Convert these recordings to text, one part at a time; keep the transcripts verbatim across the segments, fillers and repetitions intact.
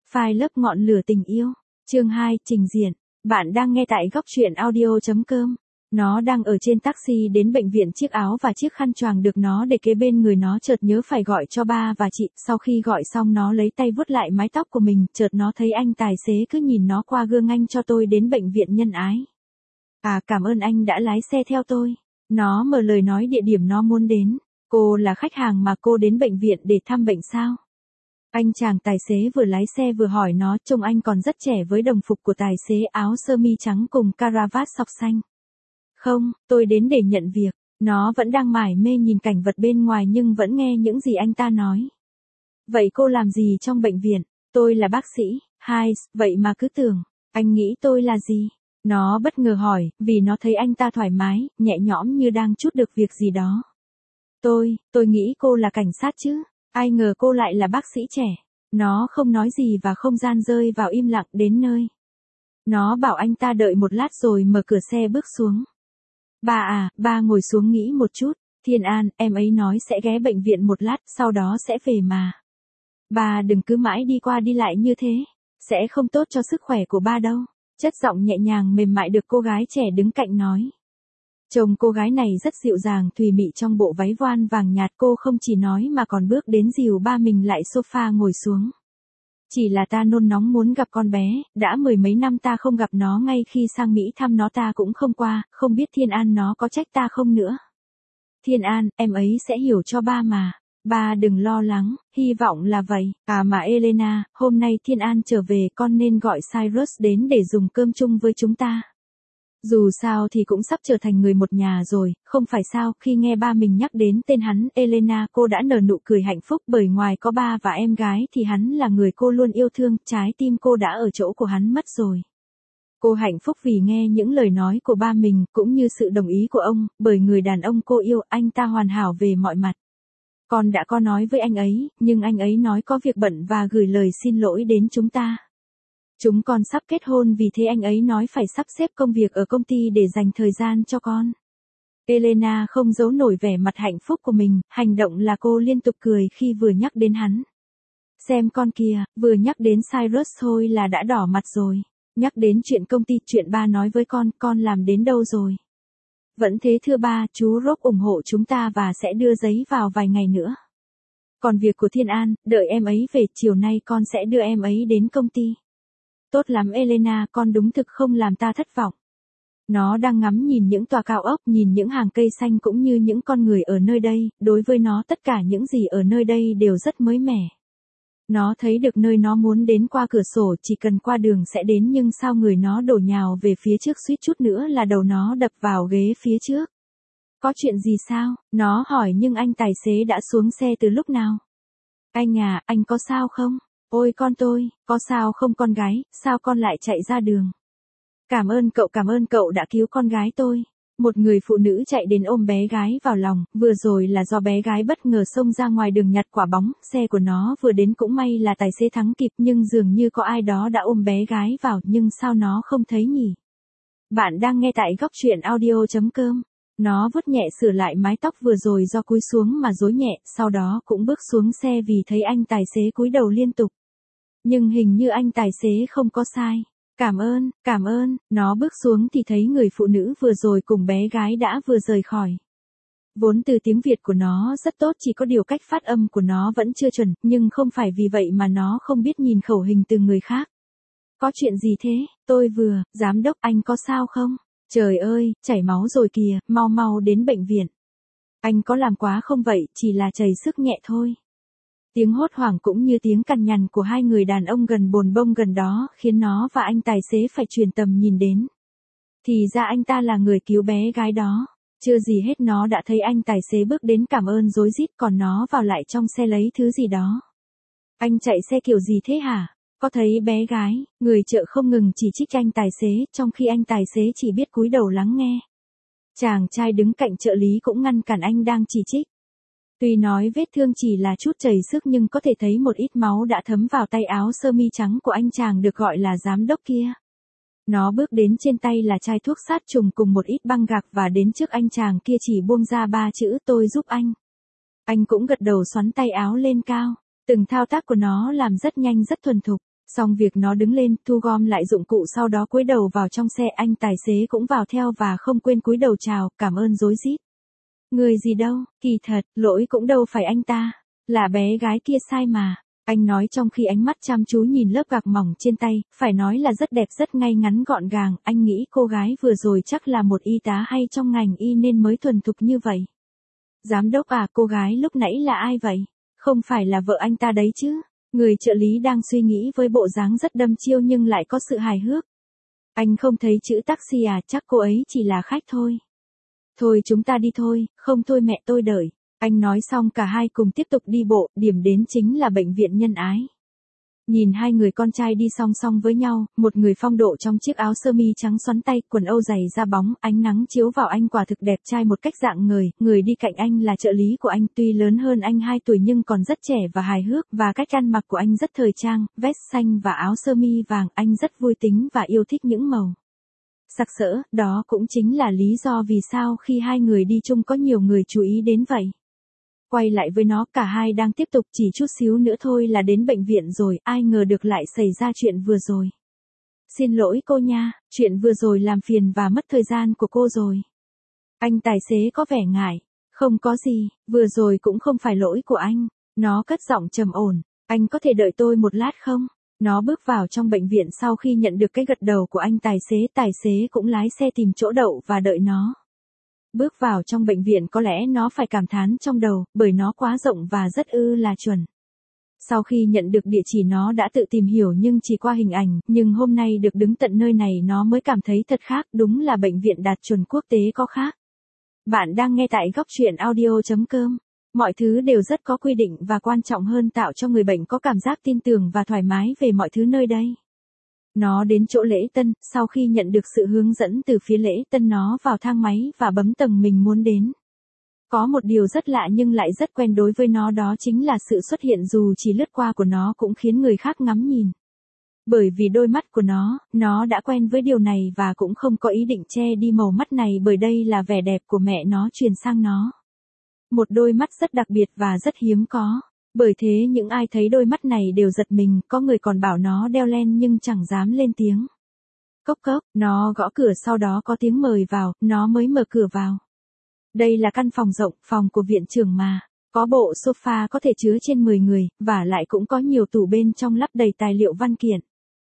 Phai lớp ngọn lửa tình yêu. Chương hai, trình diện. Bạn đang nghe tại góc truyện audio chấm com. Nó đang ở trên taxi đến bệnh viện, chiếc áo và chiếc khăn choàng được nó để kế bên người, nó chợt nhớ phải gọi cho ba và chị. Sau khi gọi xong nó lấy tay vuốt lại mái tóc của mình, chợt nó thấy anh tài xế cứ nhìn nó qua gương. Anh cho tôi đến bệnh viện nhân ái. À, cảm ơn anh đã lái xe theo tôi. Nó mở lời nói địa điểm nó muốn đến. Cô là khách hàng mà cô đến bệnh viện để thăm bệnh sao? Anh chàng tài xế vừa lái xe vừa hỏi nó, trông anh còn rất trẻ với đồng phục của tài xế, áo sơ mi trắng cùng caravat sọc xanh. Không, tôi đến để nhận việc. Nó vẫn đang mải mê nhìn cảnh vật bên ngoài nhưng vẫn nghe những gì anh ta nói. Vậy cô làm gì trong bệnh viện? Tôi là bác sĩ. Hai, vậy mà cứ tưởng. Anh nghĩ tôi là gì? Nó bất ngờ hỏi, vì nó thấy anh ta thoải mái, nhẹ nhõm như đang trút được việc gì đó. Tôi, tôi nghĩ cô là cảnh sát chứ. Ai ngờ cô lại là bác sĩ trẻ. Nó không nói gì và không gian rơi vào im lặng. Đến nơi, nó bảo anh ta đợi một lát rồi mở cửa xe bước xuống. Ba à, ba ngồi xuống nghĩ một chút. Thiên An, em ấy nói sẽ ghé bệnh viện một lát, sau đó sẽ về mà. Ba đừng cứ mãi đi qua đi lại như thế. Sẽ không tốt cho sức khỏe của ba đâu. Chất giọng nhẹ nhàng mềm mại được cô gái trẻ đứng cạnh nói. Trông cô gái này rất dịu dàng thùy mị trong bộ váy voan vàng nhạt. Cô không chỉ nói mà còn bước đến dìu ba mình lại sofa ngồi xuống. Chỉ là ta nôn nóng muốn gặp con bé, đã mười mấy năm ta không gặp nó, ngay khi sang Mỹ thăm nó ta cũng không qua, không biết Thiên An nó có trách ta không nữa. Thiên An, em ấy sẽ hiểu cho ba mà. Ba đừng lo lắng, hy vọng là vậy. À mà Elena, hôm nay Thiên An trở về, con nên gọi Cyrus đến để dùng cơm chung với chúng ta. Dù sao thì cũng sắp trở thành người một nhà rồi, không phải sao? Khi nghe ba mình nhắc đến tên hắn, Elena, cô đã nở nụ cười hạnh phúc, bởi ngoài có ba và em gái thì hắn là người cô luôn yêu thương, trái tim cô đã ở chỗ của hắn mất rồi. Cô hạnh phúc vì nghe những lời nói của ba mình, cũng như sự đồng ý của ông, bởi người đàn ông cô yêu, anh ta hoàn hảo về mọi mặt. Con đã có nói với anh ấy, nhưng anh ấy nói có việc bận và gửi lời xin lỗi đến chúng ta. Chúng con sắp kết hôn, vì thế anh ấy nói phải sắp xếp công việc ở công ty để dành thời gian cho con. Elena không giấu nổi vẻ mặt hạnh phúc của mình, hành động là cô liên tục cười khi vừa nhắc đến hắn. Xem con kìa, vừa nhắc đến Cyrus thôi là đã đỏ mặt rồi. Nhắc đến chuyện công ty, chuyện ba nói với con, con làm đến đâu rồi? Vẫn thế thưa ba, chú Rob ủng hộ chúng ta và sẽ đưa giấy vào vài ngày nữa. Còn việc của Thiên An, đợi em ấy về, chiều nay con sẽ đưa em ấy đến công ty. Tốt lắm Elena, con đúng thực không làm ta thất vọng. Nó đang ngắm nhìn những tòa cao ốc, nhìn những hàng cây xanh cũng như những con người ở nơi đây, đối với nó tất cả những gì ở nơi đây đều rất mới mẻ. Nó thấy được nơi nó muốn đến qua cửa sổ, chỉ cần qua đường sẽ đến, nhưng sao người nó đổ nhào về phía trước, suýt chút nữa là đầu nó đập vào ghế phía trước. Có chuyện gì sao? Nó hỏi nhưng anh tài xế đã xuống xe từ lúc nào? Anh à, anh có sao không? Ôi con tôi, có sao không con gái, sao con lại chạy ra đường? Cảm ơn cậu, cảm ơn cậu đã cứu con gái tôi. Một người phụ nữ chạy đến ôm bé gái vào lòng, vừa rồi là do bé gái bất ngờ xông ra ngoài đường nhặt quả bóng, xe của nó vừa đến cũng may là tài xế thắng kịp, nhưng dường như có ai đó đã ôm bé gái vào, nhưng sao nó không thấy nhỉ? Bạn đang nghe tại góc truyện audio chấm com. Nó vuốt nhẹ sửa lại mái tóc vừa rồi do cúi xuống mà rối nhẹ, sau đó cũng bước xuống xe vì thấy anh tài xế cúi đầu liên tục. Nhưng hình như anh tài xế không có sai. Cảm ơn, cảm ơn, nó bước xuống thì thấy người phụ nữ vừa rồi cùng bé gái đã vừa rời khỏi. Vốn từ tiếng Việt của nó rất tốt, chỉ có điều cách phát âm của nó vẫn chưa chuẩn, nhưng không phải vì vậy mà nó không biết nhìn khẩu hình từ người khác. Có chuyện gì thế? Tôi vừa, giám đốc anh có sao không? Trời ơi, chảy máu rồi kìa, mau mau đến bệnh viện. Anh có làm quá không vậy, chỉ là chảy sức nhẹ thôi. Tiếng hốt hoảng cũng như tiếng cằn nhằn của hai người đàn ông gần bồn bông gần đó khiến nó và anh tài xế phải chuyển tầm nhìn đến. Thì ra anh ta là người cứu bé gái đó. Chưa gì hết nó đã thấy anh tài xế bước đến cảm ơn rối rít, còn nó vào lại trong xe lấy thứ gì đó. Anh chạy xe kiểu gì thế hả? Có thấy bé gái? Người chợ không ngừng chỉ trích anh tài xế, trong khi anh tài xế chỉ biết cúi đầu lắng nghe. Chàng trai đứng cạnh trợ lý cũng ngăn cản anh đang chỉ trích. Tuy nói vết thương chỉ là chút chảy xước nhưng có thể thấy một ít máu đã thấm vào tay áo sơ mi trắng của anh chàng được gọi là giám đốc kia. Nó bước đến, trên tay là chai thuốc sát trùng cùng một ít băng gạc và đến trước anh chàng kia chỉ buông ra ba chữ tôi giúp anh. Anh cũng gật đầu xoắn tay áo lên cao. Từng thao tác của nó làm rất nhanh rất thuần thục. Xong việc nó đứng lên, thu gom lại dụng cụ sau đó cúi đầu vào trong xe, anh tài xế cũng vào theo và không quên cúi đầu chào, cảm ơn rối rít. Người gì đâu, kỳ thật, lỗi cũng đâu phải anh ta, là bé gái kia sai mà. Anh nói trong khi ánh mắt chăm chú nhìn lớp gạc mỏng trên tay, phải nói là rất đẹp rất ngay ngắn gọn gàng, anh nghĩ cô gái vừa rồi chắc là một y tá hay trong ngành y nên mới thuần thục như vậy. Giám đốc à, cô gái lúc nãy là ai vậy? Không phải là vợ anh ta đấy chứ? Người trợ lý đang suy nghĩ với bộ dáng rất đâm chiêu nhưng lại có sự hài hước. Anh không thấy chữ taxi à, chắc cô ấy chỉ là khách thôi. Thôi chúng ta đi thôi, không thôi mẹ tôi đợi. Anh nói xong cả hai cùng tiếp tục đi bộ, điểm đến chính là bệnh viện Nhân Ái. Nhìn hai người con trai đi song song với nhau, một người phong độ trong chiếc áo sơ mi trắng xoắn tay, quần âu dày da bóng, ánh nắng chiếu vào anh quả thực đẹp trai một cách dạng người, người đi cạnh anh là trợ lý của anh, tuy lớn hơn anh hai tuổi nhưng còn rất trẻ và hài hước, và cách ăn mặc của anh rất thời trang, vest xanh và áo sơ mi vàng, anh rất vui tính và yêu thích những màu sặc sỡ, đó cũng chính là lý do vì sao khi hai người đi chung có nhiều người chú ý đến vậy. Quay lại với nó, cả hai đang tiếp tục, chỉ chút xíu nữa thôi là đến bệnh viện rồi, ai ngờ được lại xảy ra chuyện vừa rồi. Xin lỗi cô nha, chuyện vừa rồi làm phiền và mất thời gian của cô rồi. Anh tài xế có vẻ ngại, không có gì, vừa rồi cũng không phải lỗi của anh. Nó cất giọng trầm ổn, anh có thể đợi tôi một lát không? Nó bước vào trong bệnh viện sau khi nhận được cái gật đầu của anh tài xế, tài xế cũng lái xe tìm chỗ đậu và đợi nó. Bước vào trong bệnh viện có lẽ nó phải cảm thán trong đầu, bởi nó quá rộng và rất ư là chuẩn. Sau khi nhận được địa chỉ nó đã tự tìm hiểu nhưng chỉ qua hình ảnh, nhưng hôm nay được đứng tận nơi này nó mới cảm thấy thật khác, đúng là bệnh viện đạt chuẩn quốc tế có khác. Bạn đang nghe tại góc truyện audio chấm com. Mọi thứ đều rất có quy định và quan trọng hơn tạo cho người bệnh có cảm giác tin tưởng và thoải mái về mọi thứ nơi đây. Nó đến chỗ lễ tân, sau khi nhận được sự hướng dẫn từ phía lễ tân nó vào thang máy và bấm tầng mình muốn đến. Có một điều rất lạ nhưng lại rất quen đối với nó, đó chính là sự xuất hiện dù chỉ lướt qua của nó cũng khiến người khác ngắm nhìn. Bởi vì đôi mắt của nó, nó đã quen với điều này và cũng không có ý định che đi màu mắt này bởi đây là vẻ đẹp của mẹ nó truyền sang nó. Một đôi mắt rất đặc biệt và rất hiếm có. Bởi thế những ai thấy đôi mắt này đều giật mình, có người còn bảo nó đeo len nhưng chẳng dám lên tiếng. Cốc cốc, nó gõ cửa sau đó có tiếng mời vào, nó mới mở cửa vào. Đây là căn phòng rộng, phòng của viện trưởng mà. Có bộ sofa có thể chứa trên mười người, và lại cũng có nhiều tủ bên trong lắp đầy tài liệu văn kiện.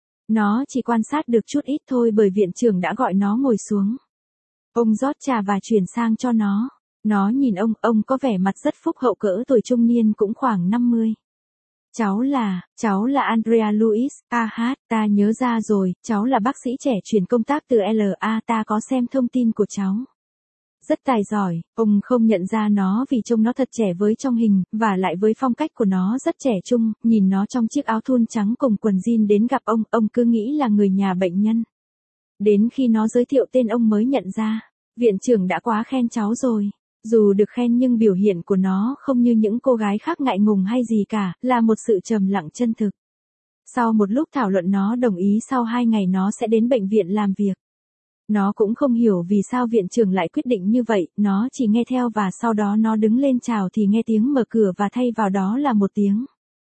Nó chỉ quan sát được chút ít thôi bởi viện trưởng đã gọi nó ngồi xuống. Ông rót trà và chuyển sang cho nó. Nó nhìn ông, ông có vẻ mặt rất phúc hậu, cỡ tuổi trung niên cũng khoảng năm mươi. Cháu là, cháu là Andrea Luis, a hát, ta nhớ ra rồi, cháu là bác sĩ trẻ chuyển công tác từ lờ a, ta có xem thông tin của cháu. Rất tài giỏi, ông không nhận ra nó vì trông nó thật trẻ với trong hình, và lại với phong cách của nó rất trẻ trung, nhìn nó trong chiếc áo thun trắng cùng quần jean đến gặp ông, ông cứ nghĩ là người nhà bệnh nhân. Đến khi nó giới thiệu tên ông mới nhận ra, viện trưởng đã quá khen cháu rồi. Dù được khen nhưng biểu hiện của nó không như những cô gái khác ngại ngùng hay gì cả, là một sự trầm lặng chân thực. Sau một lúc thảo luận nó đồng ý sau hai ngày nó sẽ đến bệnh viện làm việc. Nó cũng không hiểu vì sao viện trưởng lại quyết định như vậy, nó chỉ nghe theo và sau đó nó đứng lên chào thì nghe tiếng mở cửa và thay vào đó là một tiếng.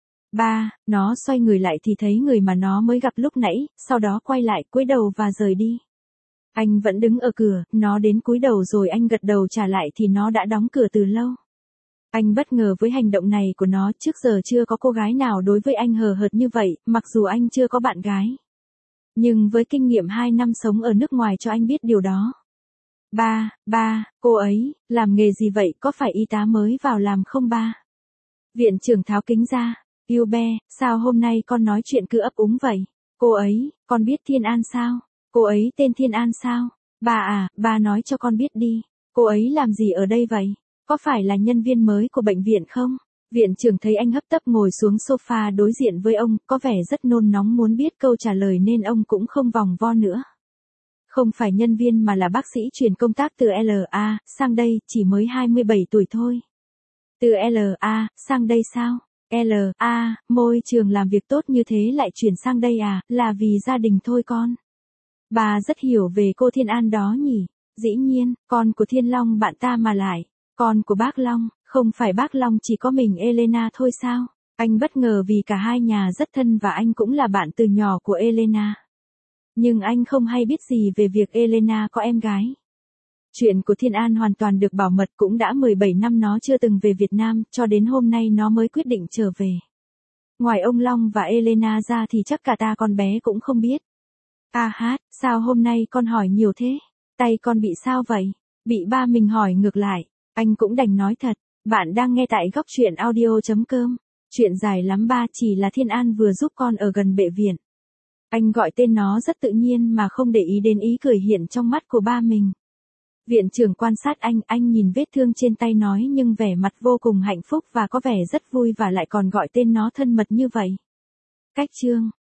Ba, nó xoay người lại thì thấy người mà nó mới gặp lúc nãy, sau đó quay lại cúi đầu và rời đi. Anh vẫn đứng ở cửa, nó đến cúi đầu rồi anh gật đầu trả lại thì nó đã đóng cửa từ lâu. Anh bất ngờ với hành động này của nó, trước giờ chưa có cô gái nào đối với anh hời hợt như vậy, mặc dù anh chưa có bạn gái. Nhưng với kinh nghiệm hai năm sống ở nước ngoài cho anh biết điều đó. Ba, ba, cô ấy, làm nghề gì vậy, có phải y tá mới vào làm không ba? Viện trưởng tháo kính ra, yêu be, sao hôm nay con nói chuyện cứ ấp úng vậy? Cô ấy, con biết Thiên An sao? Cô ấy tên Thiên An sao? Bà à, bà nói cho con biết đi. Cô ấy làm gì ở đây vậy? Có phải là nhân viên mới của bệnh viện không? Viện trưởng thấy anh hấp tấp ngồi xuống sofa đối diện với ông, có vẻ rất nôn nóng muốn biết câu trả lời nên ông cũng không vòng vo nữa. Không phải nhân viên mà là bác sĩ chuyển công tác từ lờ a sang đây, chỉ mới hai mươi bảy tuổi thôi. Từ lờ a sang đây sao? lờ a, môi trường làm việc tốt như thế lại chuyển sang đây à, là vì gia đình thôi con. Bà rất hiểu về cô Thiên An đó nhỉ? Dĩ nhiên, con của Thiên Long bạn ta mà lại. Con của bác Long, không phải bác Long chỉ có mình Elena thôi sao? Anh bất ngờ vì cả hai nhà rất thân và anh cũng là bạn từ nhỏ của Elena. Nhưng anh không hay biết gì về việc Elena có em gái. Chuyện của Thiên An hoàn toàn được bảo mật, cũng đã mười bảy năm nó chưa từng về Việt Nam, cho đến hôm nay nó mới quyết định trở về. Ngoài ông Long và Elena ra thì chắc cả ta con bé cũng không biết. A hát, sao hôm nay con hỏi nhiều thế? Tay con bị sao vậy? Bị ba mình hỏi ngược lại, anh cũng đành nói thật. Bạn đang nghe tại góc truyện audio chấm com. Chuyện dài lắm ba, chỉ là Thiên An vừa giúp con ở gần bệnh viện. Anh gọi tên nó rất tự nhiên mà không để ý đến ý cười hiện trong mắt của ba mình. Viện trưởng quan sát anh, anh nhìn vết thương trên tay nói nhưng vẻ mặt vô cùng hạnh phúc và có vẻ rất vui và lại còn gọi tên nó thân mật như vậy. Cách chương